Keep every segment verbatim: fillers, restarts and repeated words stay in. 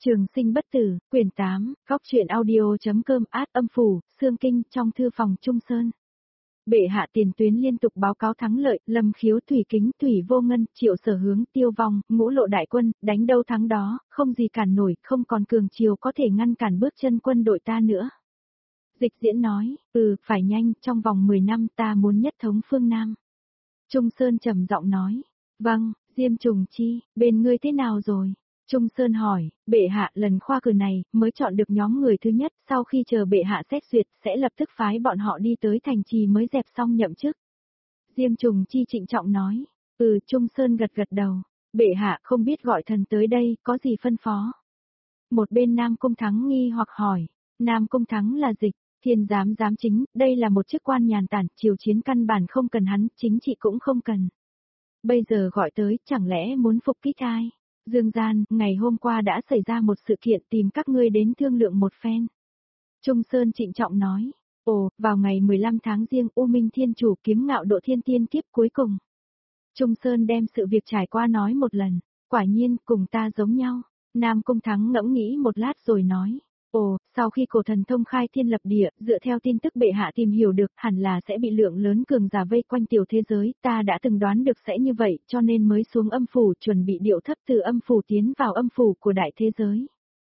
Trường sinh bất tử, quyển tám, góc truyện audio.com át âm phủ, xương kinh trong thư phòng Trung Sơn. Bệ hạ tiền tuyến liên tục báo cáo thắng lợi, Lâm Khiếu, Thủy Kính, Thủy Vô Ngân, Triệu Sở Hướng, Tiêu Vong, Ngũ Lộ đại quân, đánh đâu thắng đó, không gì cản nổi, không còn cường triều có thể ngăn cản bước chân quân đội ta nữa. Dịch Diễn nói, ừ, phải nhanh, trong vòng mười năm ta muốn nhất thống phương Nam. Trung Sơn trầm giọng nói, vâng, Diêm Trùng Chi, bên ngươi thế nào rồi? Trung Sơn hỏi, bệ hạ lần khoa cử này, mới chọn được nhóm người thứ nhất, sau khi chờ bệ hạ xét duyệt, sẽ lập tức phái bọn họ đi tới thành trì mới dẹp xong nhậm chức. Diêm Trùng Chi trịnh trọng nói, ừ, Trung Sơn gật gật đầu, bệ hạ không biết gọi thần tới đây, có gì phân phó. Một bên Nam Cung Thắng nghi hoặc hỏi, Nam Cung Thắng là Dịch, Thiên giám giám chính, đây là một chức quan nhàn tản, triều chiến căn bản không cần hắn, chính trị cũng không cần. Bây giờ gọi tới, chẳng lẽ muốn phục kích ai? Dương Gian, ngày hôm qua đã xảy ra một sự kiện tìm các ngươi đến thương lượng một phen. Trung Sơn trịnh trọng nói, ồ, vào ngày mười lăm tháng Giêng U Minh Thiên Chủ kiếm ngạo độ thiên tiên tiếp cuối cùng. Trung Sơn đem sự việc trải qua nói một lần, quả nhiên cùng ta giống nhau. Nam Cung Thắng ngẫm nghĩ một lát rồi nói, ồ, sau khi cổ thần thông khai thiên lập địa, dựa theo tin tức bệ hạ tìm hiểu được, hẳn là sẽ bị lượng lớn cường giả vây quanh tiểu thế giới, ta đã từng đoán được sẽ như vậy, cho nên mới xuống âm phủ chuẩn bị điệu thấp từ âm phủ tiến vào âm phủ của đại thế giới.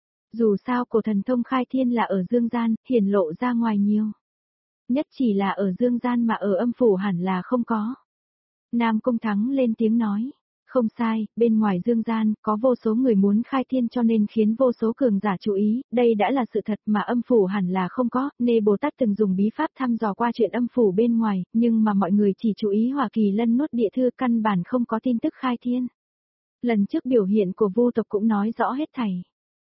Dù sao cổ thần thông khai thiên là ở dương gian, hiển lộ ra ngoài nhiều. Nhất chỉ là ở dương gian mà ở âm phủ hẳn là không có. Nam Cung Thắng lên tiếng nói. Không sai, bên ngoài dương gian, có vô số người muốn khai thiên cho nên khiến vô số cường giả chú ý, đây đã là sự thật mà âm phủ hẳn là không có, Nê Bồ Tát từng dùng bí pháp thăm dò qua chuyện âm phủ bên ngoài, nhưng mà mọi người chỉ chú ý Hoa Kỳ Lân nuốt địa thư căn bản không có tin tức khai thiên. Lần trước biểu hiện của Vu tộc cũng nói rõ hết thảy.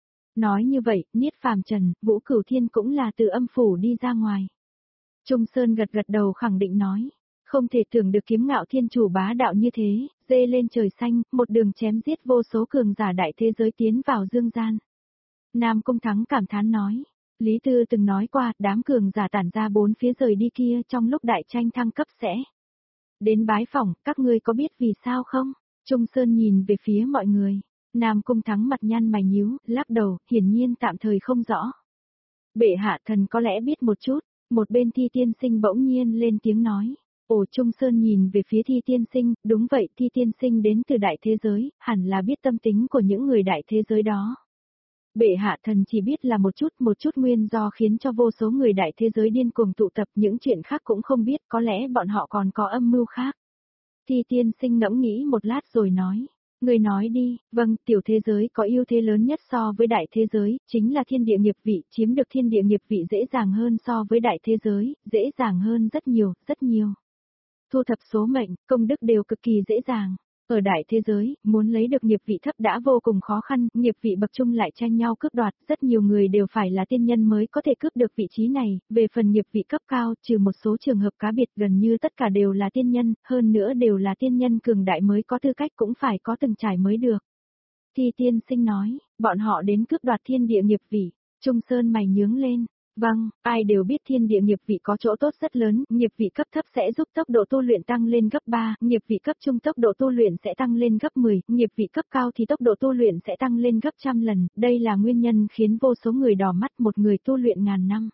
Nói như vậy, Niết Phàm Trần, Vũ Cửu Thiên cũng là từ âm phủ đi ra ngoài. Trung Sơn gật gật đầu khẳng định nói. Không thể tưởng được kiếm ngạo thiên chủ bá đạo như thế, dê lên trời xanh, một đường chém giết vô số cường giả đại thế giới tiến vào dương gian. Nam Cung Thắng cảm thán nói, Lý Tư từng nói qua, đám cường giả tản ra bốn phía rời đi kia trong lúc đại tranh thăng cấp sẽ đến bái phỏng, các ngươi có biết vì sao không? Trung Sơn nhìn về phía mọi người, Nam Cung Thắng mặt nhăn mày nhíu, lắc đầu, hiển nhiên tạm thời không rõ. Bệ hạ thần có lẽ biết một chút, một bên Thi Tiên Sinh bỗng nhiên lên tiếng nói. Ồ, Trung Sơn nhìn về phía Thi Tiên Sinh, đúng vậy, Thi Tiên Sinh đến từ đại thế giới, hẳn là biết tâm tính của những người đại thế giới đó. Bệ hạ thần chỉ biết là một chút một chút nguyên do khiến cho vô số người đại thế giới điên cuồng tụ tập, những chuyện khác cũng không biết, có lẽ bọn họ còn có âm mưu khác. Thi Tiên Sinh ngẫm nghĩ một lát rồi nói, người nói đi, vâng, tiểu thế giới có ưu thế lớn nhất so với đại thế giới, chính là thiên địa nghiệp vị, chiếm được thiên địa nghiệp vị dễ dàng hơn so với đại thế giới, dễ dàng hơn rất nhiều, rất nhiều. Thu thập số mệnh, công đức đều cực kỳ dễ dàng. Ở đại thế giới, muốn lấy được nghiệp vị thấp đã vô cùng khó khăn, nghiệp vị bậc trung lại tranh nhau cướp đoạt, rất nhiều người đều phải là tiên nhân mới có thể cướp được vị trí này, về phần nghiệp vị cấp cao, trừ một số trường hợp cá biệt gần như tất cả đều là tiên nhân, hơn nữa đều là tiên nhân cường đại mới có tư cách cũng phải có từng trải mới được. Thi Tiên Sinh nói, bọn họ đến cướp đoạt thiên địa nghiệp vị, Trung Sơn mày nhướng lên. Vâng, ai đều biết thiên địa nghiệp vị có chỗ tốt rất lớn, nghiệp vị cấp thấp sẽ giúp tốc độ tu luyện tăng lên gấp ba, nghiệp vị cấp trung tốc độ tu luyện sẽ tăng lên gấp mười, nghiệp vị cấp cao thì tốc độ tu luyện sẽ tăng lên gấp trăm lần, đây là nguyên nhân khiến vô số người đỏ mắt một người tu luyện ngàn năm.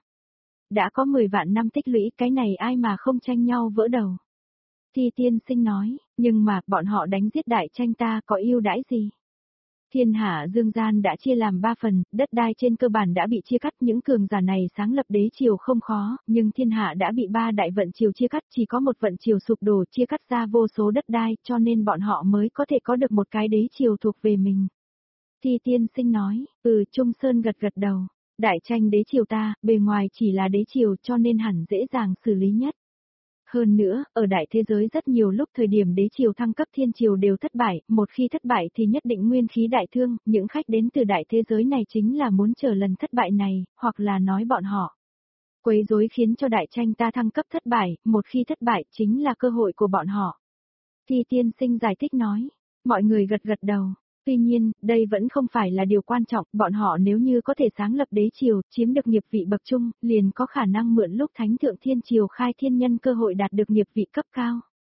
Đã có mười vạn năm tích lũy, cái này ai mà không tranh nhau vỡ đầu. Thi Tiên Sinh nói, nhưng mà bọn họ đánh giết đại tranh ta có ưu đãi gì? Thiên hạ dương gian đã chia làm ba phần, đất đai trên cơ bản đã bị chia cắt, những cường giả này sáng lập đế triều không khó, nhưng thiên hạ đã bị ba đại vận triều chia cắt, chỉ có một vận triều sụp đổ chia cắt ra vô số đất đai, cho nên bọn họ mới có thể có được một cái đế triều thuộc về mình. Thi Tiên Sinh nói, ừ, Trung Sơn gật gật đầu, đại tranh đế triều ta, bề ngoài chỉ là đế triều cho nên hẳn dễ dàng xử lý nhất. Hơn nữa, ở đại thế giới rất nhiều lúc thời điểm đế triều thăng cấp thiên triều đều thất bại, một khi thất bại thì nhất định nguyên khí đại thương, những khách đến từ đại thế giới này chính là muốn chờ lần thất bại này, hoặc là nói bọn họ quấy rối khiến cho đại tranh ta thăng cấp thất bại, một khi thất bại chính là cơ hội của bọn họ. Thi Tiên Sinh giải thích nói, mọi người gật gật đầu. Tuy nhiên, đây vẫn không phải là điều quan trọng, bọn họ nếu như có thể sáng lập đế triều, chiếm được nghiệp vị bậc trung, liền có khả năng mượn lúc Thánh Thượng Thiên Triều khai thiên nhân cơ hội đạt được nghiệp vị cấp cao.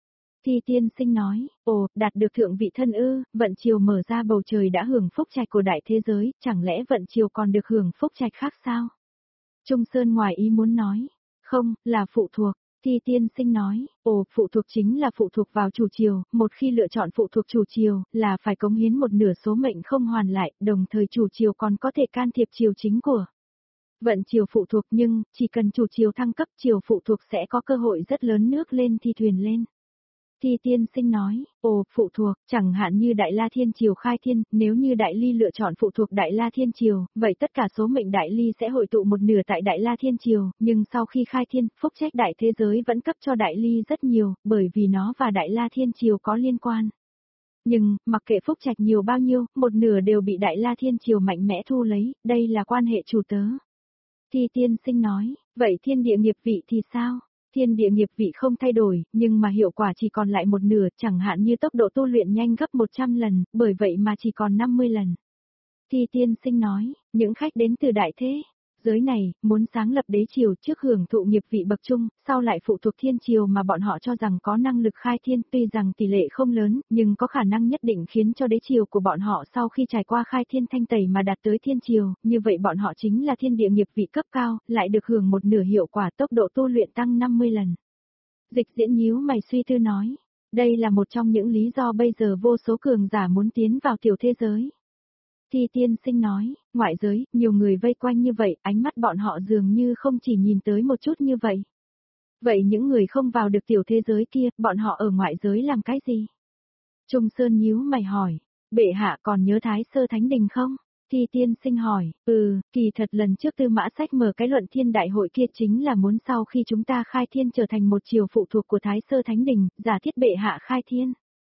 Thi tiên sinh nói, ồ, đạt được thượng vị thân ư, vận triều mở ra bầu trời đã hưởng phúc trạch của đại thế giới, chẳng lẽ vận triều còn được hưởng phúc trạch khác sao? Trung Sơn ngoài ý muốn nói, không, là phụ thuộc. Thi tiên sinh nói, ồ, phụ thuộc chính là phụ thuộc vào chủ triều, một khi lựa chọn phụ thuộc chủ triều, là phải cống hiến một nửa số mệnh không hoàn lại, đồng thời chủ triều còn có thể can thiệp triều chính của vận triều phụ thuộc, nhưng, chỉ cần chủ triều thăng cấp, triều phụ thuộc sẽ có cơ hội rất lớn nước lên thì thuyền lên. Thi tiên sinh nói, ồ, phụ thuộc, chẳng hạn như Đại La Thiên Triều khai thiên, nếu như Đại Ly lựa chọn phụ thuộc Đại La Thiên Triều, vậy tất cả số mệnh Đại Ly sẽ hội tụ một nửa tại Đại La Thiên Triều, nhưng sau khi khai thiên, phúc trách đại thế giới vẫn cấp cho Đại Ly rất nhiều, bởi vì nó và Đại La Thiên Triều có liên quan. Nhưng, mặc kệ phúc trạch nhiều bao nhiêu, một nửa đều bị Đại La Thiên Triều mạnh mẽ thu lấy, đây là quan hệ chủ tớ. Thi tiên sinh nói, vậy thiên địa nghiệp vị thì sao? Thiên địa nghiệp vị không thay đổi, nhưng mà hiệu quả chỉ còn lại một nửa, chẳng hạn như tốc độ tu luyện nhanh gấp một trăm lần, bởi vậy mà chỉ còn năm mươi lần. Thi tiên sinh nói, những khách đến từ đại thế giới này, muốn sáng lập đế triều trước hưởng thụ nghiệp vị bậc trung, sau lại phụ thuộc thiên triều mà bọn họ cho rằng có năng lực khai thiên, tuy rằng tỷ lệ không lớn, nhưng có khả năng nhất định khiến cho đế triều của bọn họ sau khi trải qua khai thiên thanh tẩy mà đạt tới thiên triều, như vậy bọn họ chính là thiên địa nghiệp vị cấp cao, lại được hưởng một nửa hiệu quả tốc độ tu luyện tăng năm mươi lần. Dịch diễn nhíu mày suy tư nói, đây là một trong những lý do bây giờ vô số cường giả muốn tiến vào tiểu thế giới. Thi tiên sinh nói, ngoại giới, nhiều người vây quanh như vậy, ánh mắt bọn họ dường như không chỉ nhìn tới một chút như vậy. Vậy những người không vào được tiểu thế giới kia, bọn họ ở ngoại giới làm cái gì? Trung Sơn nhíu mày hỏi, bệ hạ còn nhớ Thái Sơ Thánh Đình không? Thi tiên sinh hỏi, ừ, kỳ thật lần trước Tư Mã Sách mở cái luận thiên đại hội kia chính là muốn sau khi chúng ta khai thiên trở thành một triều phụ thuộc của Thái Sơ Thánh Đình, giả thiết bệ hạ khai thiên.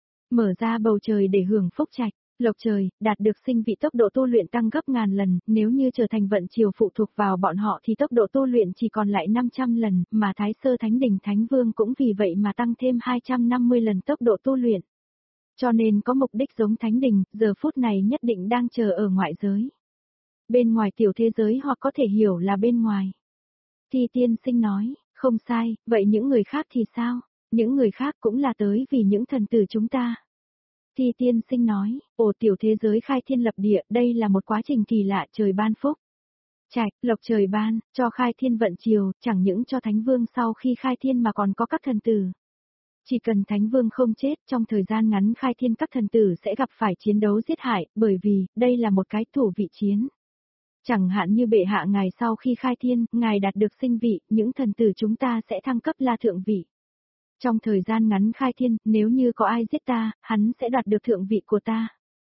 Mở ra bầu trời để hưởng phúc trạch. Lộc trời, đạt được sinh vị tốc độ tu luyện tăng gấp ngàn lần, nếu như trở thành vận triều phụ thuộc vào bọn họ thì tốc độ tu luyện chỉ còn lại năm trăm lần, mà Thái Sơ Thánh Đình Thánh Vương cũng vì vậy mà tăng thêm hai trăm năm mươi lần tốc độ tu luyện. Cho nên có mục đích giống Thánh Đình, giờ phút này nhất định đang chờ ở ngoại giới. Bên ngoài tiểu thế giới hoặc có thể hiểu là bên ngoài. Thi tiên sinh nói, không sai, vậy những người khác thì sao? Những người khác cũng là tới vì những thần tử chúng ta. Thi tiên sinh nói, ồ tiểu thế giới khai thiên lập địa, đây là một quá trình kỳ lạ trời ban phúc. Trạch, lộc trời ban, cho khai thiên vận triều, chẳng những cho Thánh Vương sau khi khai thiên mà còn có các thần tử. Chỉ cần Thánh Vương không chết, trong thời gian ngắn khai thiên các thần tử sẽ gặp phải chiến đấu giết hại, bởi vì, đây là một cái thủ vị chiến. Chẳng hạn như bệ hạ ngài sau khi khai thiên, ngài đạt được sinh vị, những thần tử chúng ta sẽ thăng cấp là thượng vị. Trong thời gian ngắn khai thiên, nếu như có ai giết ta, hắn sẽ đoạt được thượng vị của ta.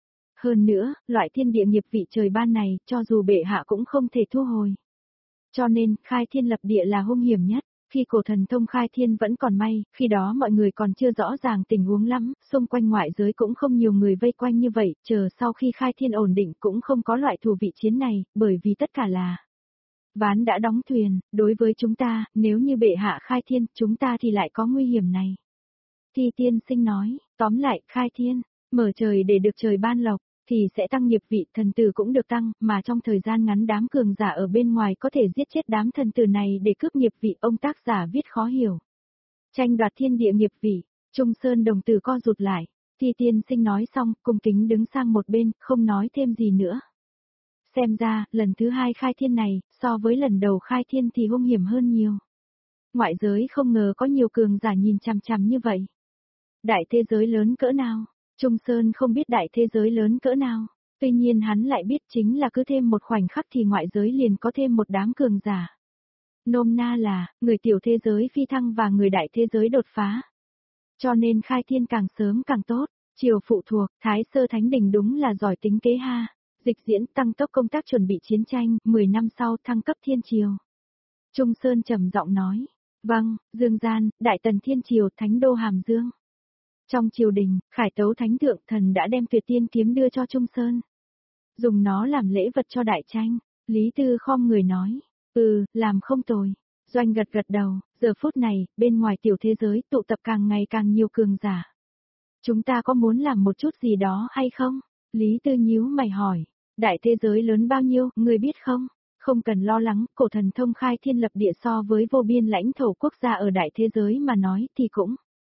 Hơn nữa, loại thiên địa nghiệp vị trời ban này, cho dù bệ hạ cũng không thể thu hồi. Cho nên, khai thiên lập địa là hung hiểm nhất. Khi cổ thần thông khai thiên vẫn còn may, khi đó mọi người còn chưa rõ ràng tình huống lắm, xung quanh ngoại giới cũng không nhiều người vây quanh như vậy, chờ sau khi khai thiên ổn định cũng không có loại thủ vị chiến này, bởi vì tất cả là ván đã đóng thuyền, đối với chúng ta, nếu như bệ hạ khai thiên, chúng ta thì lại có nguy hiểm này. Thi tiên sinh nói, tóm lại, khai thiên, mở trời để được trời ban lộc, thì sẽ tăng nghiệp vị, thần tử cũng được tăng, mà trong thời gian ngắn đám cường giả ở bên ngoài có thể giết chết đám thần tử này để cướp nghiệp vị, ông tác giả viết khó hiểu. Tranh đoạt thiên địa nghiệp vị, Trung Sơn đồng tử co rụt lại, Thi tiên sinh nói xong, cung kính đứng sang một bên, không nói thêm gì nữa. Xem ra, lần thứ hai khai thiên này, so với lần đầu khai thiên thì hung hiểm hơn nhiều. Ngoại giới không ngờ có nhiều cường giả nhìn chằm chằm như vậy. Đại thế giới lớn cỡ nào? Trung Sơn không biết đại thế giới lớn cỡ nào. Tuy nhiên hắn lại biết chính là cứ thêm một khoảnh khắc thì ngoại giới liền có thêm một đám cường giả. Nôm na là, người tiểu thế giới phi thăng và người đại thế giới đột phá. Cho nên khai thiên càng sớm càng tốt. Triều phụ thuộc, Thái Sơ Thánh Đình đúng là giỏi tính kế ha. Dịch diễn tăng tốc công tác chuẩn bị chiến tranh, mười năm sau thăng cấp thiên triều. Trung Sơn trầm giọng nói, vâng, Dương Gian, Đại Tần Thiên Triều, Thánh Đô Hàm Dương. Trong triều đình, Khải Tấu Thánh Thượng Thần đã đem tuyệt tiên kiếm đưa cho Trung Sơn. Dùng nó làm lễ vật cho đại tranh, Lý Tư khom người nói, ừ, làm không tồi. Doanh gật gật đầu, giờ phút này, bên ngoài tiểu thế giới tụ tập càng ngày càng nhiều cường giả. Chúng ta có muốn làm một chút gì đó hay không? Lý Tư nhíu mày hỏi. Đại thế giới lớn bao nhiêu, người biết không? Không cần lo lắng, cổ thần thông khai thiên lập địa so với vô biên lãnh thổ quốc gia ở đại thế giới mà nói thì cũng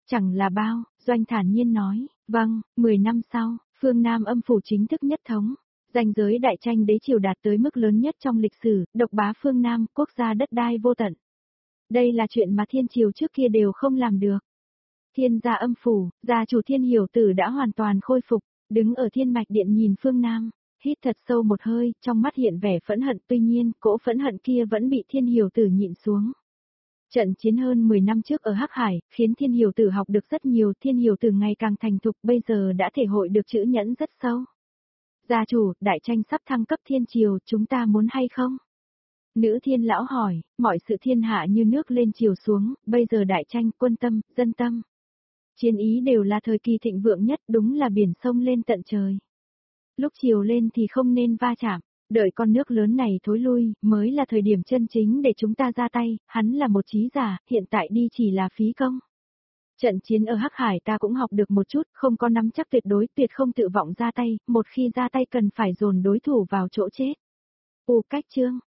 Chẳng là bao, Doanh thản nhiên nói, vâng, mười năm sau, phương Nam âm phủ chính thức nhất thống. Ranh giới đại tranh đế triều đạt tới mức lớn nhất trong lịch sử, độc bá phương Nam, quốc gia đất đai vô tận. Đây là chuyện mà thiên triều trước kia đều không làm được. Thiên gia âm phủ, gia chủ Thiên Hiểu Tử đã hoàn toàn khôi phục, đứng ở thiên mạch điện nhìn phương Nam, hít thật sâu một hơi, trong mắt hiện vẻ phẫn hận, tuy nhiên, cỗ phẫn hận kia vẫn bị Thiên Hiểu Tử nhịn xuống. Trận chiến hơn mười năm trước ở Hắc Hải, khiến Thiên Hiểu Tử học được rất nhiều, Thiên Hiểu Tử ngày càng thành thục, bây giờ đã thể hội được chữ nhẫn rất sâu. Gia chủ, đại tranh sắp thăng cấp thiên triều, chúng ta muốn hay không? Nữ thiên lão hỏi, mọi sự thiên hạ như nước lên chiều xuống, bây giờ đại tranh, quân tâm, dân tâm. Chiến ý đều là thời kỳ thịnh vượng nhất, đúng là biển sông lên tận trời. Lúc chiều lên thì không nên va chạm, đợi con nước lớn này thối lui, mới là thời điểm chân chính để chúng ta ra tay, hắn là một trí giả, hiện tại đi chỉ là phí công. Trận chiến ở Hắc Hải ta cũng học được một chút, không có nắm chắc tuyệt đối, tuyệt không tự vọng ra tay, một khi ra tay cần phải dồn đối thủ vào chỗ chết. U cách chương